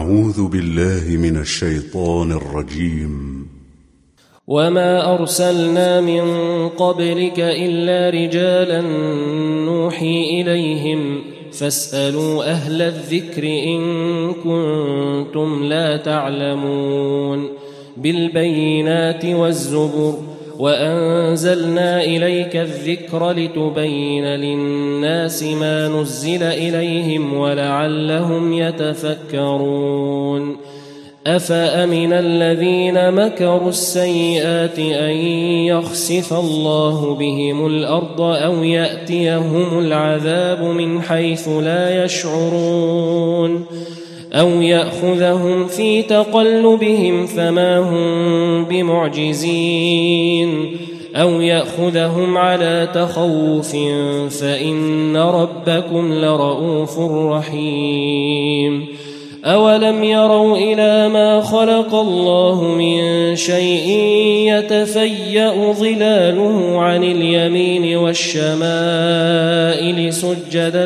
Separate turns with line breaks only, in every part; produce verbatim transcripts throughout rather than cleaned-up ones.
أعوذ بالله من الشيطان الرجيم.
وما أرسلنا من قبلك إلا رجالا نوحي إليهم فاسألوا أهل الذكر إن كنتم لا تعلمون بالبينات والزبر وأنزلنا إليك الذكر لتبين للناس ما نزل إليهم ولعلهم يتفكرون أفأمن الذين مكروا السيئات أن يخسف الله بهم الأرض أو يأتيهم العذاب من حيث لا يشعرون أو يأخذهم في تقلبهم فما هم بمعجزين أو يأخذهم على تخوف فإن ربكم لرؤوف رحيم أولم يروا إلى ما خلق الله من شيء يتفيأ ظلاله عن اليمين والشمائل سجدا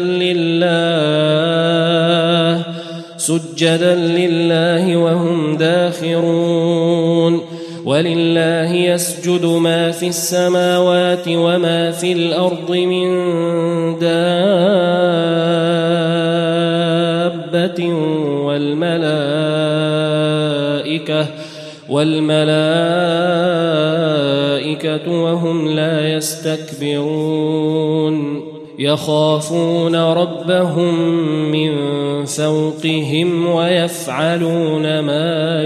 لله سجدا لله وهم داخرون ولله يسجد ما في السماوات وما في الأرض من دابة والملائكة والملائكة وهم لا يستكبرون يخافون ربهم من فوقهم ويفعلون ما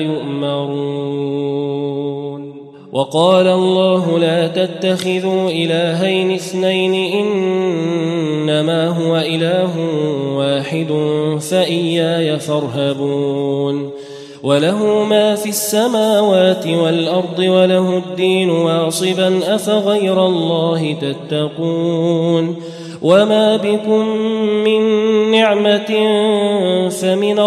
يؤمرون وقال الله لا تتخذوا إلهين اثنين إنما هو إله واحد فإياي فارهبون وله ما في السماوات والأرض وله الدين واصبا أفغير الله تتقون وما بكم من نعمة فمن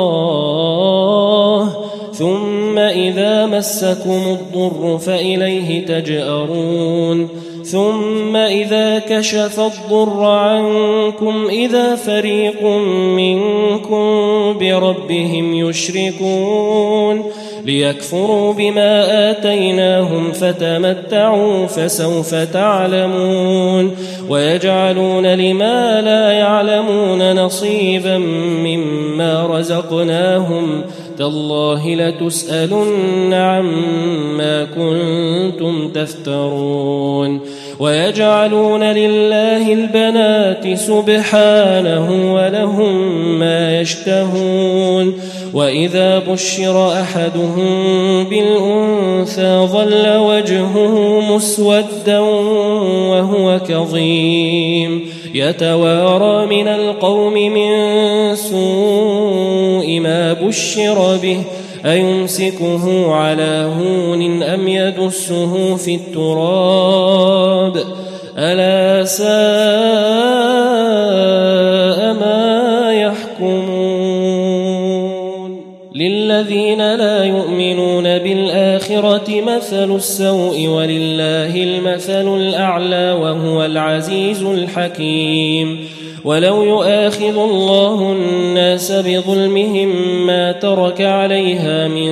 الله ثم إذا مسكم الضر فإليه تجأرون ثم إذا كشف الضر عنكم إذا فريق منكم بربهم يشركون ليكفروا بما آتيناهم فتمتعوا فسوف تعلمون ويجعلون لما لا يعلمون نصيبا مما رزقناهم تالله لتسألن عما كنتم تفترون ويجعلون لله البنات سبحانه ولهم ما يشتهون وإذا بشر أحدهم بالأنثى ظل وجهه مسودا وهو كظيم يتوارى من القوم من سوء ما بشر به أيمسكه على هون أم يدسه في التراب ألا ساء ما يحكمون للذين لا يؤمنون بالآخرة مثل السوء ولله المثل الأعلى وهو العزيز الحكيم ولو يؤاخذ الله الناس بظلمهم ما ترك عليها من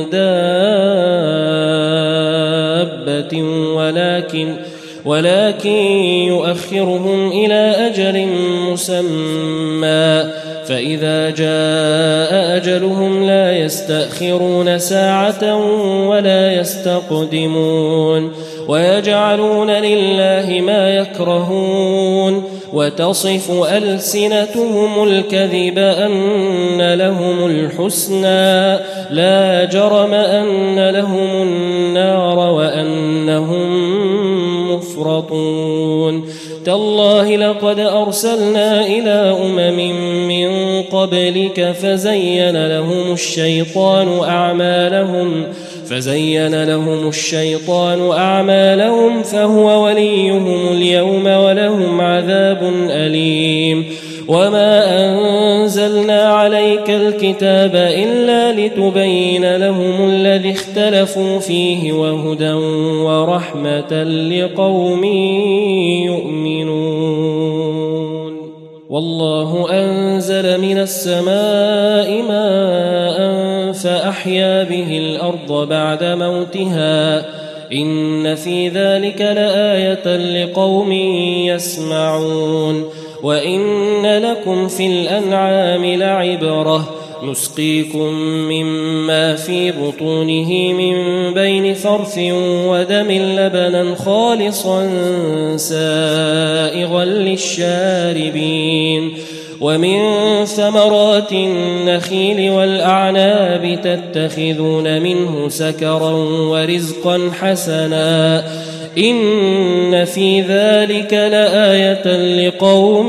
دابة ولكن ولكن يؤخرهم إلى أجل مسمى فإذا جاء أجلهم لا يستأخرون ساعة ولا يستقدمون ويجعلون لله ما يكرهون وتصف ألسنتهم الكذب أن لهم الحسنى لا جرم أن لهم النار وأنهم مفرطون تالله لقد أرسلنا إلى أمم من قبلك فزين لهم الشيطان أعمالهم فزين لهم الشيطان أعمالهم فهو وليهم اليوم ولهم عذاب أليم وما أنزلنا عليك الكتاب إلا لتبين لهم الذي اختلفوا فيه وهدى ورحمة لقوم يؤمنون والله أنزل من السماء ماء فأحيا به الأرض بعد موتها إن في ذلك لآية لقوم يسمعون وإن لكم في الأنعام لعبرة نسقيكم مما في بطونه من بين فرث ودم لبنا خالصا سائغا للشاربين ومن ثمرات النخيل والأعناب تتخذون منه سكرا ورزقا حسنا إن في ذلك لآية لقوم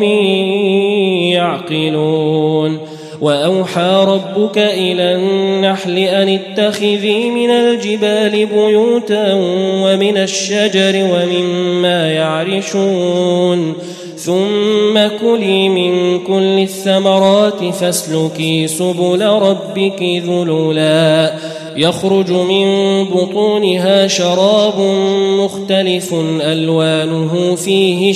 يعقلون وأوحى ربك إلى النحل أن اتخذي من الجبال بيوتا ومن الشجر ومما يعرشون ثم كلي من كل الثمرات فاسلكي سبل ربك ذللا يخرج من بطونها شراب مختلف ألوانه فيه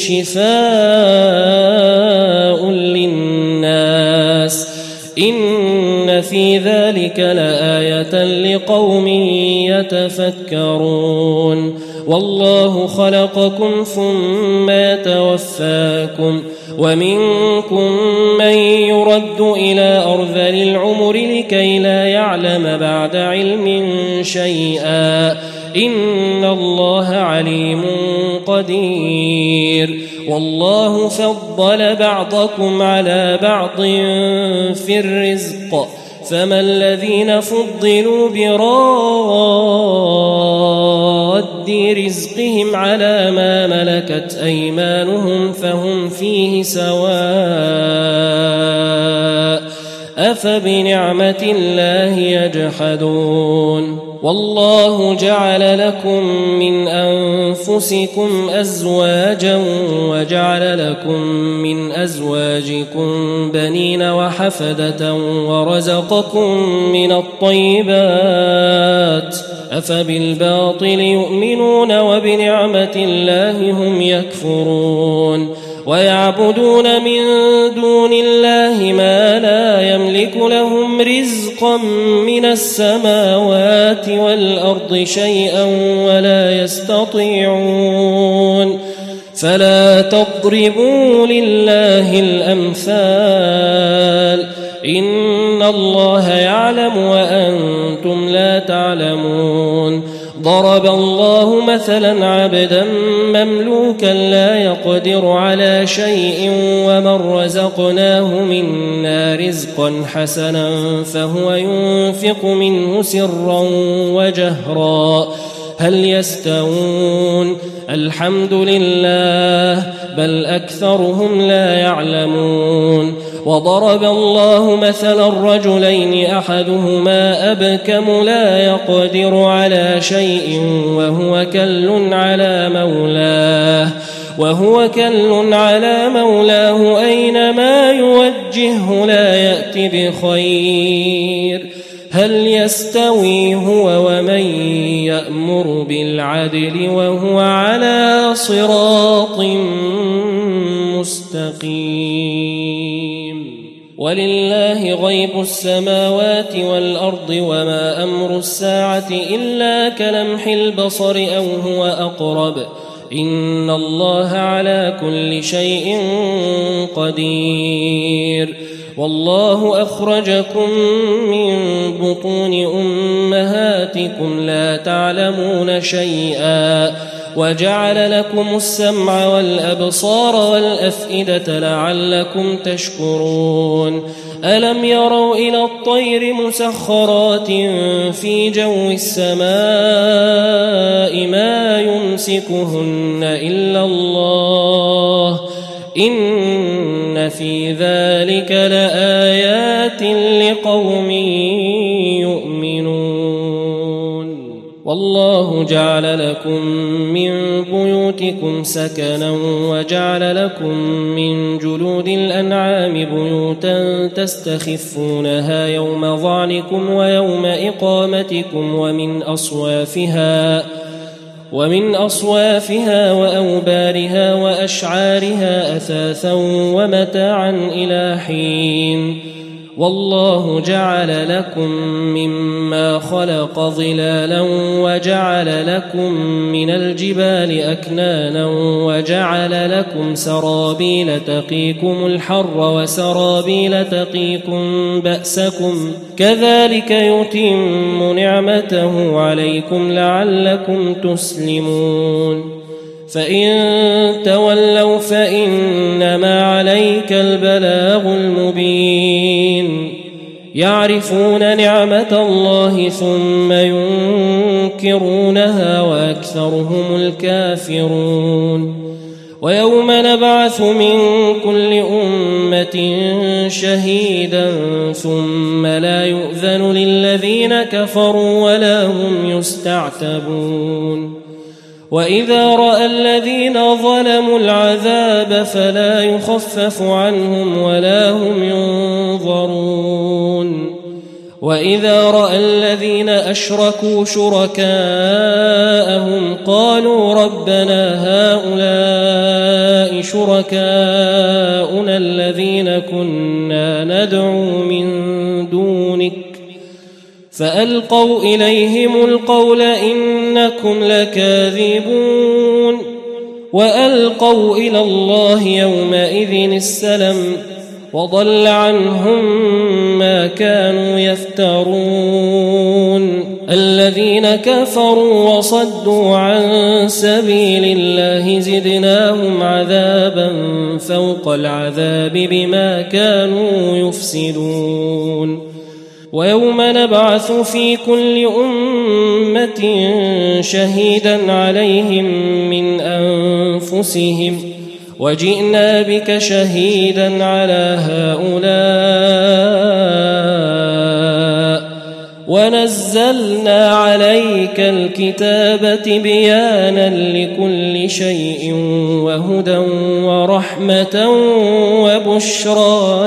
شفاء للناس إن في ذلك لآية لقوم يتفكرون والله خلقكم ثم يتوفاكم ومنكم من يرد إلى أرذل العمر لكي لا يعلم بعد علم شيئا إن الله عليم قدير والله فضل بعضكم على بعض في الرزق فما الذين فضلوا براد رزقهم على ما ملكت أيمانهم فهم فيه سواء أفبنعمة الله يجحدون والله جعل لكم من أنفسكم أزواجا وجعل لكم من أزواجكم بنين وحفدة ورزقكم من الطيبات أفبالباطل يؤمنون وبنعمة الله هم يكفرون ويعبدون من دون الله ما لا يملك لهم رزقا من السماوات والأرض شيئا ولا يستطيعون فلا تضربوا لله الأمثال إن الله يعلم وأنتم لا تعلمون ضرب الله مثلا عبدا مملوكا لا يقدر على شيء ومن رزقناه منا رزقا حسنا فهو ينفق منه سرا وجهرا هل يستوون الحمد لله بل أكثرهم لا يعلمون وضرب الله مثلا الرجلين أحدهما أبكم لا يقدر على شيء وهو كل على مولاه وهو كل على مولاه أينما يوجهه لا يأتي بخير هل يستوي هو ومن يأمر بالعدل وهو على صراط مستقيم ولله غيب السماوات والأرض وما أمر الساعة إلا كلمح البصر أو هو أقرب إن الله على كل شيء قدير والله أخرجكم من بطون أمهاتكم لا تعلمون شيئا وجعل لكم السمع والأبصار والأفئدة لعلكم تشكرون ألم يروا إلى الطير مسخرات في جو السماء ما يمسكهن إلا الله إن في ذلك لآيات لقوم يؤمنون والله جعل لكم من بيوتكم سكنا وجعل لكم من جلود الأنعام بيوتا تستخفونها يوم ظعنكم ويوم إقامتكم ومن أصوافها ومن أصوافها وأوبارها وأشعارها أثاثا ومتاعا إلى حين والله جعل لكم مما خلق ظلالا وجعل لكم من الجبال أكنانا وجعل لكم سرابيل تقيكم الحر وسرابيل تقيكم بأسكم كذلك يتم نعمته عليكم لعلكم تسلمون فإن تولوا فإنما عليك البلاغ المبين يعرفون نعمة الله ثم ينكرونها وأكثرهم الكافرون ويوم نبعث من كل أمة شهيدا ثم لا يؤذن للذين كفروا ولا هم يستعتبون وإذا رأى الذين ظلموا العذاب فلا يخفف عنهم ولا هم ينظرون وإذا رأى الذين أشركوا شركاءهم قالوا ربنا هؤلاء شركاؤنا الذين كنا ندعو من دونك فألقوا إليهم القول إنكم لكاذبون وألقوا إلى الله يومئذ السلم وضل عنهم ما كانوا يفترون الذين كفروا وصدوا عن سبيل الله زدناهم عذابا فوق العذاب بما كانوا يفسدون ويوم نبعث في كل أمة شهيدا عليهم من أنفسهم وجئنا بك شهيدا على هؤلاء ونزلنا عليك الكتاب بيانا لكل شيء وهدى ورحمة وبشرى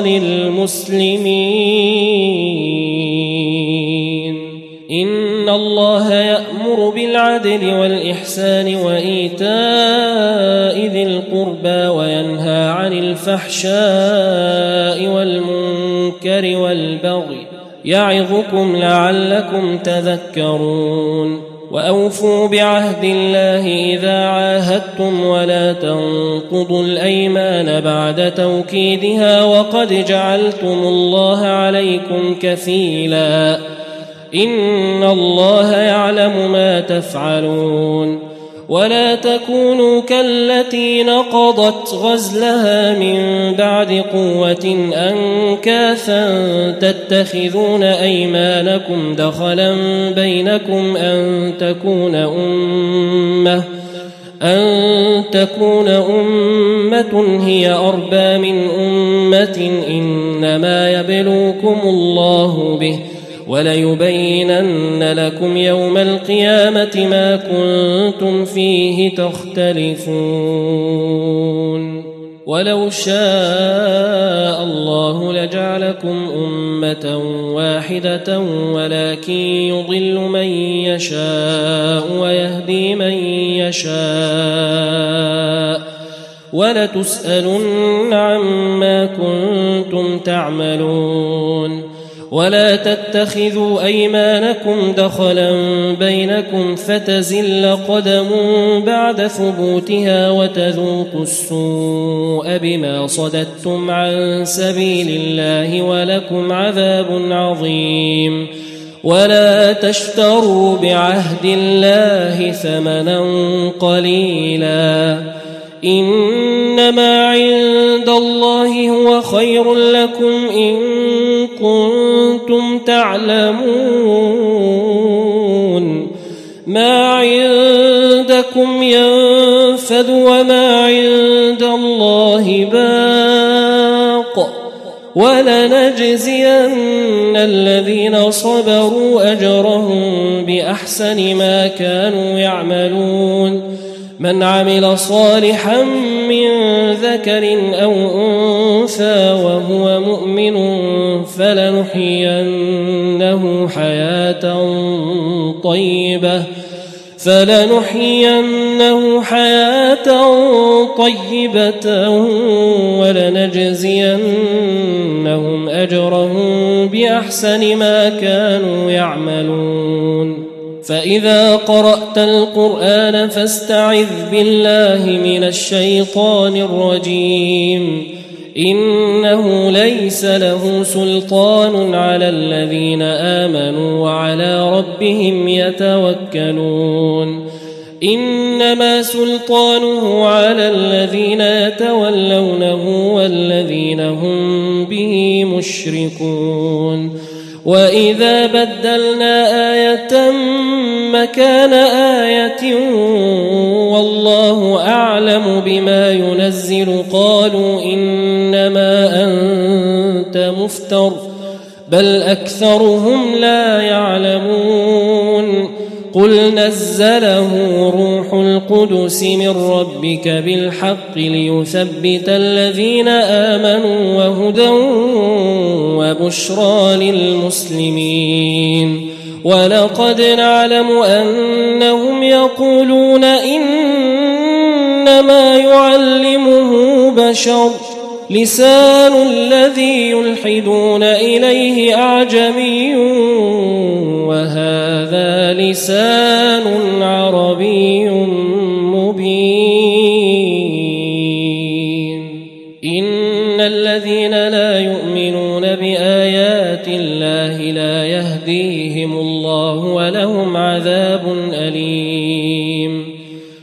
للمسلمين إن الله يأمر بالعدل والإحسان وإيتاء ذي القربى وينهى عن الفحشاء والمنكر والبغي يعظكم لعلكم تذكرون وأوفوا بعهد الله إذا عاهدتم ولا تنقضوا الأيمان بعد توكيدها وقد جعلتم الله عليكم كفيلا إن الله يعلم ما تفعلون ولا تكونوا كالتي نقضت غزلها من بعد قوة أنكاثا تتخذون أيمانكم دخلا بينكم أن تكون أمة أن تكون أمة هي أربى من أمة إنما يبلوكم الله به وليبينن لكم يوم القيامة ما كنتم فيه تختلفون ولو شاء الله لجعلكم أمة واحدة ولكن يضل من يشاء ويهدي من يشاء ولتسألن عما كنتم تعملون ولا تتخذوا أيمانكم دخلا بينكم فتزل قدم بعد ثبوتها وتذوقوا السوء بما صددتم عن سبيل الله ولكم عذاب عظيم ولا تشتروا بعهد الله ثمنا قليلا إنما عند الله هو خير لكم إن كنتم تعلمون ما عندكم ينفد وما عند الله باق ولنجزين الذين صبروا أجرهم بأحسن ما كانوا يعملون من عمل صالحا من ذكر أو أنثى وهو مؤمن فلنحيينه حياة طيبة فلنحيينه حياة طيبة ولنجزينهم أجرهم بأحسن ما كانوا يعملون فإذا قرأت القرآن فاستعذ بالله من الشيطان الرجيم إنه ليس له سلطان على الذين آمنوا وعلى ربهم يتوكلون إنما سلطانه على الذين يتولونه والذين هم به مشركون وإذا بدلنا آية مكان آية والله أعلم بما ينزل قالوا إنما أنت مفتر بل أكثرهم لا يعلمون قل نزله روح القدس من ربك بالحق ليثبت الذين آمنوا وهدى وبشرى للمسلمين ولقد نعلم أنهم يقولون إنما يعلمه بشر لسان الذي يلحدون إليه أعجمي وهذا لسان عربي مبين إن الذين لا يؤمنون بآيات الله لا يهديهم الله ولهم عذاب أليم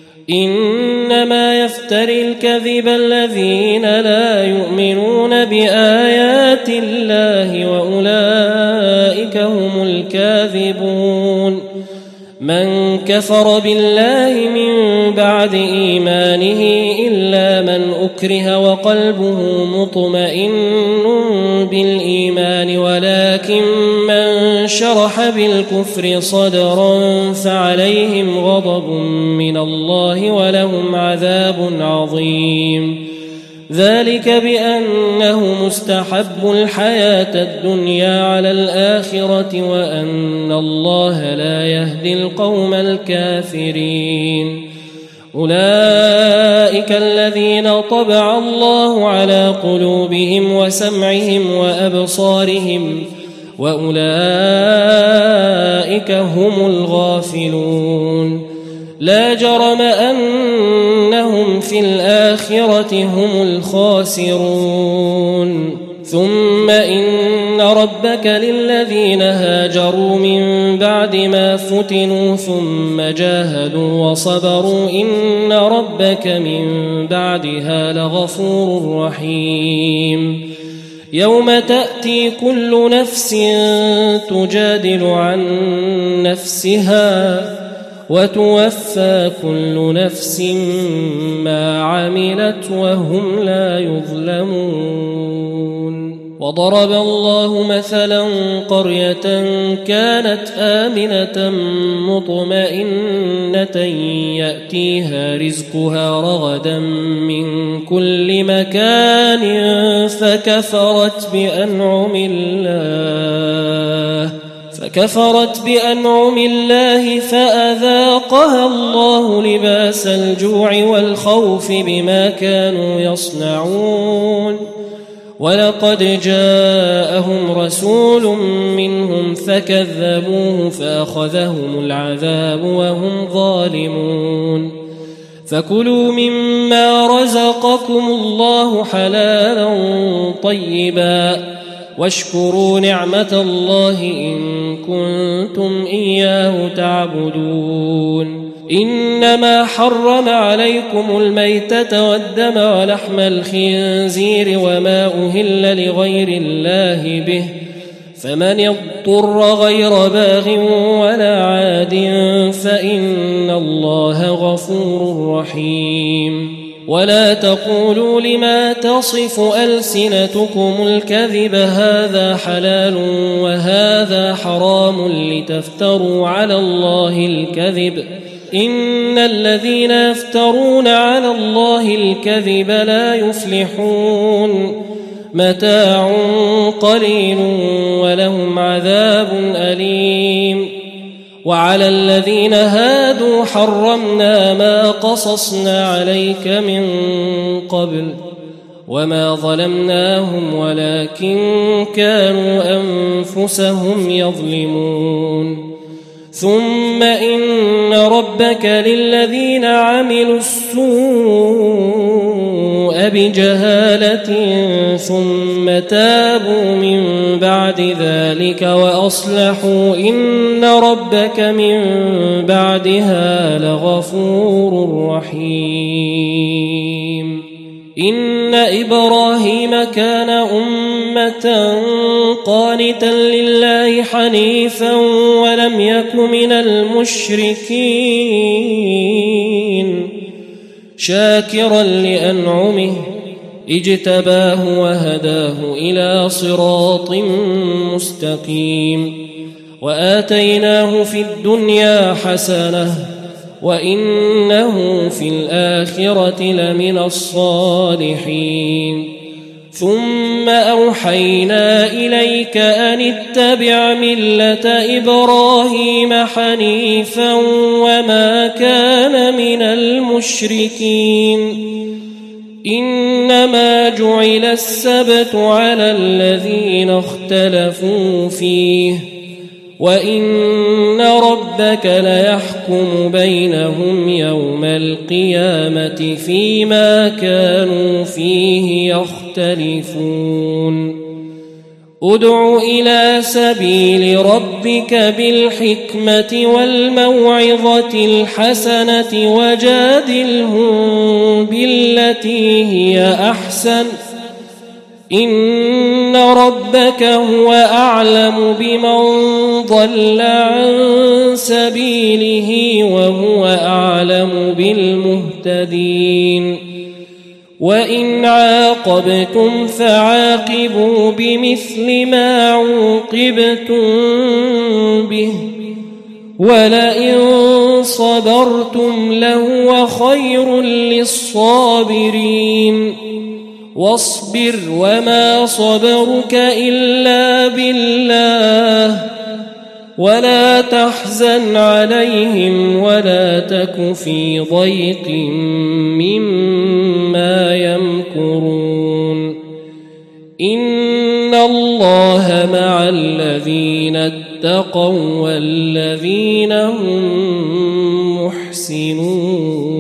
إنما يفتري الكذب الذين لا يؤمنون بآيات الله وأولئك هم الكاذبون من كفر بالله من بعد إيمانه إلا من أكره وقلبه مطمئن بالإيمان ولكن من شرح بالكفر صدرا فعليهم غضب من الله ولهم عذاب عظيم ذلك بأنه مستحب الحياة الدنيا على الآخرة وأن الله لا يهدي القوم الكافرين أولئك الذين طبع الله على قلوبهم وسمعهم وأبصارهم وأولئك هم الغافلون لا جرم أنهم في الآخرة هم الخاسرون ثم إن ربك للذين هاجروا من بعد ما فتنوا ثم جاهدوا وصبروا إن ربك من بعدها لغفور رحيم يوم تأتي كل نفس تجادل عن نفسها وتوفى كل نفس ما عملت وهم لا يظلمون وضرب الله مثلا قرية كانت آمنة مطمئنة يأتيها رزقها رغدا من كل مكان فكفرت بأنعم الله فكفرت بأنعم الله فأذاقها الله لباس الجوع والخوف بما كانوا يصنعون ولقد جاءهم رسول منهم فكذبوه فأخذهم العذاب وهم ظالمون فكلوا مما رزقكم الله حلالا طيبا واشكروا نعمة الله إن كنتم إياه تعبدون إنما حرم عليكم الميتة والدم ولحم الخنزير وما أهل لغير الله به فمن اضطر غير باغ ولا عاد فإن الله غفور رحيم ولا تقولوا لما تصف ألسنتكم الكذب هذا حلال وهذا حرام لتفتروا على الله الكذب إن الذين يفترون على الله الكذب لا يفلحون متاع قليل ولهم عذاب أليم وعلى الذين هادوا حرمنا ما قصصنا عليك من قبل وما ظلمناهم ولكن كانوا أنفسهم يظلمون ثم إن ربك للذين عملوا السوء بجهالة ثم تابوا من بعد ذلك وأصلحوا إن ربك من بعدها لغفور رحيم إن إبراهيم كان أمة قانتا لله حنيفا ولم يك من المشركين شاكرا لأنعمه اجتباه وهداه إلى صراط مستقيم وآتيناه في الدنيا حسنة وإنه في الآخرة لمن الصالحين ثم أوحينا إليك أن اتبع ملة إبراهيم حنيفا وما كان من المشركين إنما جعل السبت على الذين اختلفوا فيه وإن ربك ليحكم بينهم يوم القيامة فيما كانوا فيه يختلفون ادع إلى سبيل ربك بالحكمة والموعظة الحسنة وجادلهم بالتي هي أحسن إن ربك هو أعلم بمن ضل عن سبيله وهو أعلم بالمهتدين وإن عاقبتم فعاقبوا بمثل ما عوقبتم به ولئن صبرتم لهو خير للصابرين واصبر وما صبرك إلا بالله ولا تحزن عليهم ولا تك في ضيق مما يمكرون إن الله مع الذين اتقوا والذين هم محسنون